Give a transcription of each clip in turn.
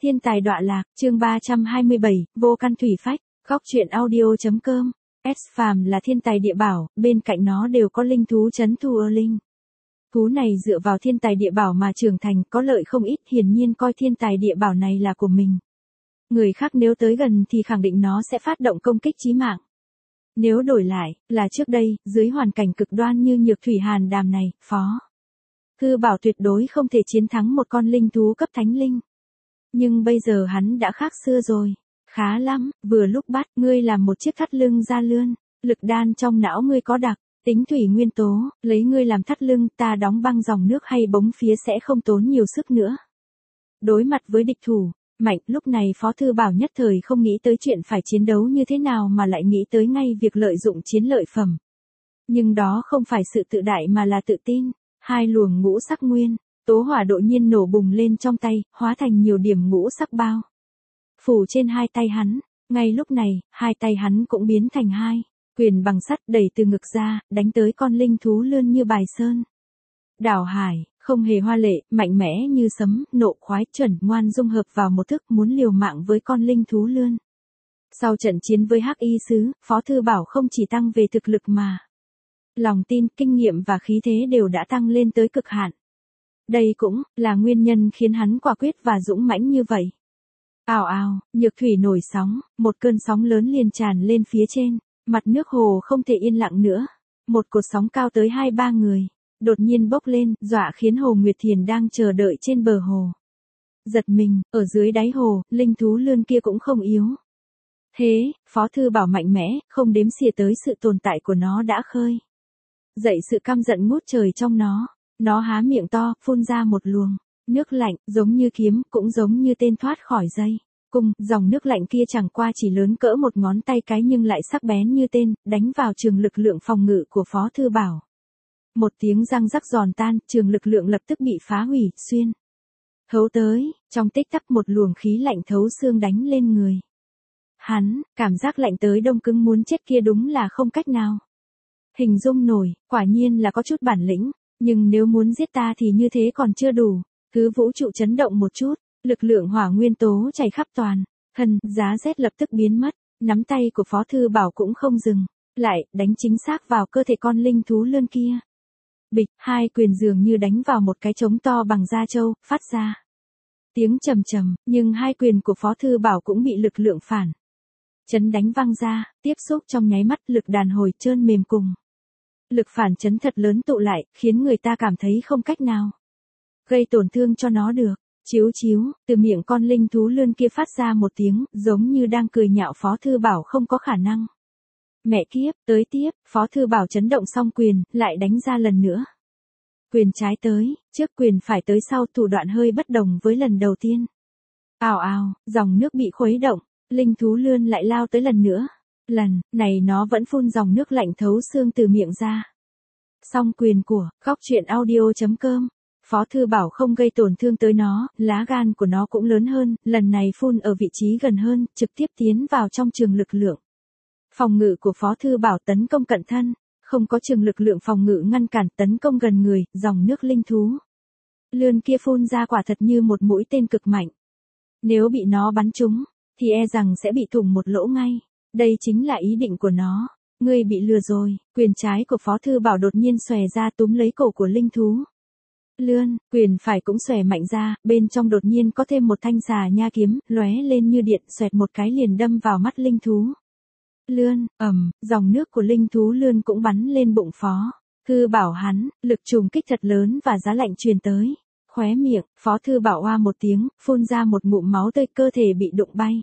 Thiên tài đọa lạc, chương 327, vô căn thủy phách, góc truyện audio.com. S-Phàm là thiên tài địa bảo, bên cạnh nó đều có linh thú trấn thu ơ linh. Thú này dựa vào thiên tài địa bảo mà trưởng thành, có lợi không ít, hiển nhiên coi thiên tài địa bảo này là của mình. Người khác nếu tới gần thì khẳng định nó sẽ phát động công kích chí mạng. Nếu đổi lại, là trước đây, dưới hoàn cảnh cực đoan như Nhược Thủy Hàn Đàm này, Phó Thư Bảo tuyệt đối không thể chiến thắng một con linh thú cấp thánh linh. Nhưng bây giờ hắn đã khác xưa rồi. Khá lắm, vừa lúc bắt, ngươi làm một chiếc thắt lưng ra lươn, lực đan trong não ngươi có đặc, tính thủy nguyên tố, lấy ngươi làm thắt lưng, ta đóng băng dòng nước hay bống phía sẽ không tốn nhiều sức nữa. Đối mặt với địch thủ mạnh, lúc này Phó Thư Bảo nhất thời không nghĩ tới chuyện phải chiến đấu như thế nào mà lại nghĩ tới ngay việc lợi dụng chiến lợi phẩm. Nhưng đó không phải sự tự đại mà là tự tin. Hai luồng ngũ sắc nguyên tố hỏa đột nhiên nổ bùng lên trong tay, hóa thành nhiều điểm ngũ sắc bao phủ trên hai tay hắn. Ngay lúc này, hai tay hắn cũng biến thành hai quyền bằng sắt đẩy từ ngực ra, đánh tới con linh thú lươn như bài sơn đảo hải, không hề hoa lệ, mạnh mẽ như sấm, nộ khoái chuẩn ngoan dung hợp vào một thức, muốn liều mạng với con linh thú lươn. Sau trận chiến với Hắc Y Sứ, Phó Thư Bảo không chỉ tăng về thực lực mà lòng tin, kinh nghiệm và khí thế đều đã tăng lên tới cực hạn. Đây cũng là nguyên nhân khiến hắn quả quyết và dũng mãnh như vậy. Ào ào, Nhược Thủy nổi sóng, một cơn sóng lớn liền tràn lên phía trên, mặt nước hồ không thể yên lặng nữa. Một cột sóng cao tới 2-3 người, đột nhiên bốc lên, dọa khiến Hồ Nguyệt Thiền đang chờ đợi trên bờ hồ giật mình. Ở dưới đáy hồ, linh thú lươn kia cũng không yếu. Thế, Phó Thư Bảo mạnh mẽ, không đếm xỉa tới sự tồn tại của nó đã khơi dậy sự căm giận ngút trời trong nó. Nó há miệng to, phun ra một luồng nước lạnh, giống như kiếm, cũng giống như tên thoát khỏi dây cung. Dòng nước lạnh kia chẳng qua chỉ lớn cỡ một ngón tay cái nhưng lại sắc bén như tên, đánh vào trường lực lượng phòng ngự của Phó Thư Bảo. Một tiếng răng rắc giòn tan, trường lực lượng lập tức bị phá hủy, xuyên thấu tới. Trong tích tắc một luồng khí lạnh thấu xương đánh lên người hắn, cảm giác lạnh tới đông cứng muốn chết kia đúng là không cách nào hình dung nổi. Quả nhiên là có chút bản lĩnh, nhưng nếu muốn giết ta thì như thế còn chưa đủ. Cứ vũ trụ chấn động một chút, lực lượng hỏa nguyên tố chảy khắp toàn thân, giá rét lập tức biến mất. Nắm tay của Phó Thư Bảo cũng không dừng lại, đánh chính xác vào cơ thể con linh thú lươn kia. Bịch, hai quyền dường như đánh vào một cái trống to bằng da trâu, phát ra tiếng trầm trầm, nhưng hai quyền của Phó Thư Bảo cũng bị lực lượng phản chấn đánh văng ra, tiếp xúc trong nháy mắt, lực đàn hồi trơn mềm cùng lực phản chấn thật lớn tụ lại, khiến người ta cảm thấy không cách nào gây tổn thương cho nó được. Chíu chíu, từ miệng con linh thú lươn kia phát ra một tiếng, giống như đang cười nhạo Phó Thư Bảo không có khả năng. Mẹ kiếp, tới tiếp, Phó Thư Bảo chấn động xong quyền, lại đánh ra lần nữa. Quyền trái tới, trước quyền phải tới sau, thủ đoạn hơi bất đồng với lần đầu tiên. Ào ào, dòng nước bị khuấy động, linh thú lươn lại lao tới lần nữa. Lần này nó vẫn phun dòng nước lạnh thấu xương từ miệng ra. Xong quyền của góc truyện audio.com. Phó Thư Bảo không gây tổn thương tới nó, lá gan của nó cũng lớn hơn, lần này phun ở vị trí gần hơn, trực tiếp tiến vào trong trường lực lượng phòng ngự của Phó Thư Bảo. Tấn công cận thân, không có trường lực lượng phòng ngự ngăn cản. Tấn công gần người, dòng nước linh thú lươn kia phun ra quả thật như một mũi tên cực mạnh. Nếu bị nó bắn trúng, thì e rằng sẽ bị thủng một lỗ ngay. Đây chính là ý định của nó. Ngươi bị lừa rồi. Quyền trái của Phó Thư Bảo đột nhiên xòe ra túm lấy cổ của linh thú lươn, quyền phải cũng xòe mạnh ra, bên trong đột nhiên có thêm một thanh xà nha kiếm, lóe lên như điện, xoẹt một cái liền đâm vào mắt linh thú lươn. Dòng nước của linh thú lươn cũng bắn lên bụng Phó Thư Bảo hắn, lực trùng kích thật lớn và giá lạnh truyền tới. Khóe miệng, Phó Thư Bảo oa một tiếng, phun ra một ngụm máu tươi, cơ thể bị đụng bay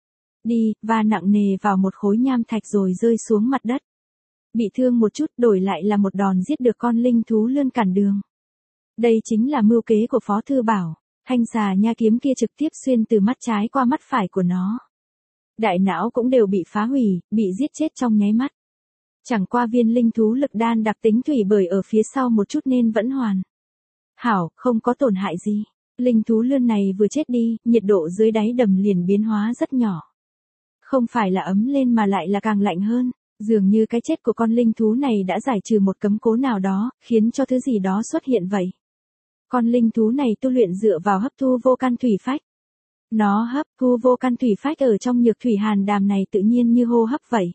đi, và nặng nề vào một khối nham thạch rồi rơi xuống mặt đất. Bị thương một chút, đổi lại là một đòn giết được con linh thú lươn cản đường. Đây chính là mưu kế của Phó Thư Bảo. Thanh xà nha kiếm kia trực tiếp xuyên từ mắt trái qua mắt phải của nó. Đại não cũng đều bị phá hủy, bị giết chết trong nháy mắt. Chẳng qua viên linh thú lực đan đặc tính thủy bởi ở phía sau một chút nên vẫn hoàn hảo, không có tổn hại gì. Linh thú lươn này vừa chết đi, nhiệt độ dưới đáy đầm liền biến hóa rất nhỏ. Không phải là ấm lên mà lại là càng lạnh hơn. Dường như cái chết của con linh thú này đã giải trừ một cấm cố nào đó, khiến cho thứ gì đó xuất hiện vậy. Con linh thú này tu luyện dựa vào hấp thu vô căn thủy phách. Nó hấp thu vô căn thủy phách ở trong nhược thủy hàn đàm này tự nhiên như hô hấp vậy.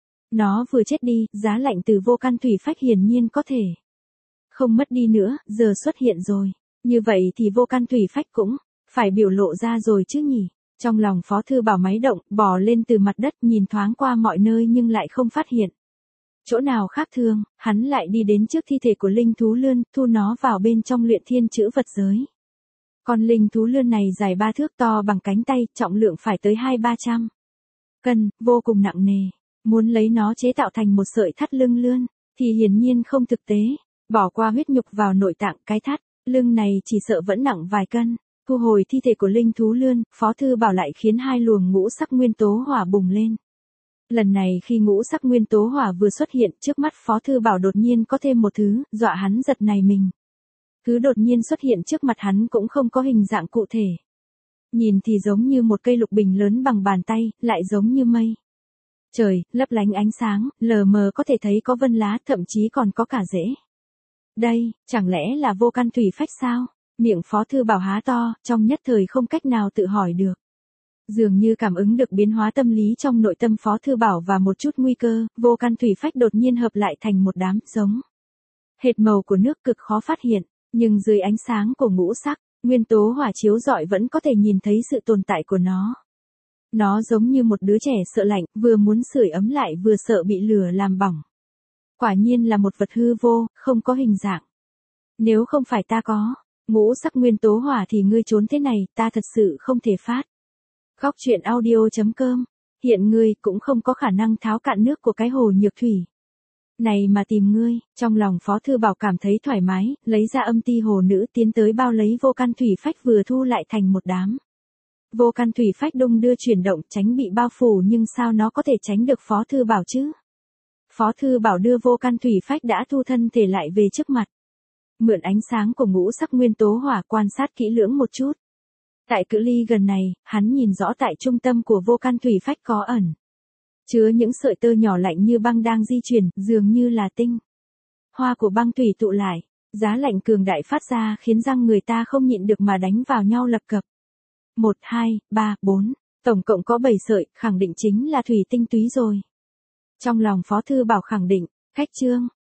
Nó vừa chết đi, giá lạnh từ vô căn thủy phách hiển nhiên có thể không mất đi nữa, giờ xuất hiện rồi. Như vậy thì vô căn thủy phách cũng phải biểu lộ ra rồi chứ nhỉ. Trong lòng Phó Thư Bảo máy động, bò lên từ mặt đất nhìn thoáng qua mọi nơi nhưng lại không phát hiện chỗ nào khác thường, hắn lại đi đến trước thi thể của linh thú lươn, thu nó vào bên trong luyện thiên chữ vật giới. Con linh thú lươn này dài 3 thước to bằng cánh tay, trọng lượng phải tới 200-300 cân, vô cùng nặng nề. Muốn lấy nó chế tạo thành một sợi thắt lưng lươn, thì hiển nhiên không thực tế. Bỏ qua huyết nhục vào nội tạng cái thắt lưng này chỉ sợ vẫn nặng vài cân. Thu hồi thi thể của linh thú lươn, Phó Thư Bảo lại khiến 2 luồng ngũ sắc nguyên tố hỏa bùng lên. Lần này khi ngũ sắc nguyên tố hỏa vừa xuất hiện, trước mắt Phó Thư Bảo đột nhiên có thêm một thứ, dọa hắn giật nảy mình. Thứ đột nhiên xuất hiện trước mặt hắn cũng không có hình dạng cụ thể. Nhìn thì giống như một cây lục bình lớn bằng bàn tay, lại giống như mây trời, lấp lánh ánh sáng, lờ mờ có thể thấy có vân lá, thậm chí còn có cả rễ. Đây, chẳng lẽ là vô căn thủy phách sao? Miệng Phó Thư Bảo há to, trong nhất thời không cách nào tự hỏi được. Dường như cảm ứng được biến hóa tâm lý trong nội tâm Phó Thư Bảo và một chút nguy cơ, vô căn thủy phách đột nhiên hợp lại thành một đám giống hệt màu của nước cực khó phát hiện, nhưng dưới ánh sáng của ngũ sắc, nguyên tố hỏa chiếu rọi vẫn có thể nhìn thấy sự tồn tại của nó. Nó giống như một đứa trẻ sợ lạnh, vừa muốn sưởi ấm lại vừa sợ bị lửa làm bỏng. Quả nhiên là một vật hư vô, không có hình dạng. Nếu không phải ta có ngũ sắc nguyên tố hỏa thì ngươi trốn thế này, ta thật sự không thể phát. Góc truyện audio.com. Hiện ngươi cũng không có khả năng tháo cạn nước của cái hồ nhược thủy này mà tìm ngươi. Trong lòng Phó Thư Bảo cảm thấy thoải mái, lấy ra âm ti hồ nữ tiến tới bao lấy vô căn thủy phách vừa thu lại thành một đám. Vô căn thủy phách đung đưa chuyển động tránh bị bao phủ, nhưng sao nó có thể tránh được Phó Thư Bảo chứ? Phó Thư Bảo đưa vô căn thủy phách đã thu thân thể lại về trước mặt. Mượn ánh sáng của ngũ sắc nguyên tố hỏa quan sát kỹ lưỡng một chút. Tại cự ly gần này, hắn nhìn rõ tại trung tâm của vô căn thủy phách có ẩn chứa những sợi tơ nhỏ lạnh như băng đang di chuyển, dường như là tinh hoa của băng thủy tụ lại. Giá lạnh cường đại phát ra khiến răng người ta không nhịn được mà đánh vào nhau lập cập. 1, 2, 3, 4, tổng cộng có 7 sợi, khẳng định chính là thủy tinh túy rồi. Trong lòng Phó Thư Bảo khẳng định, khách trương,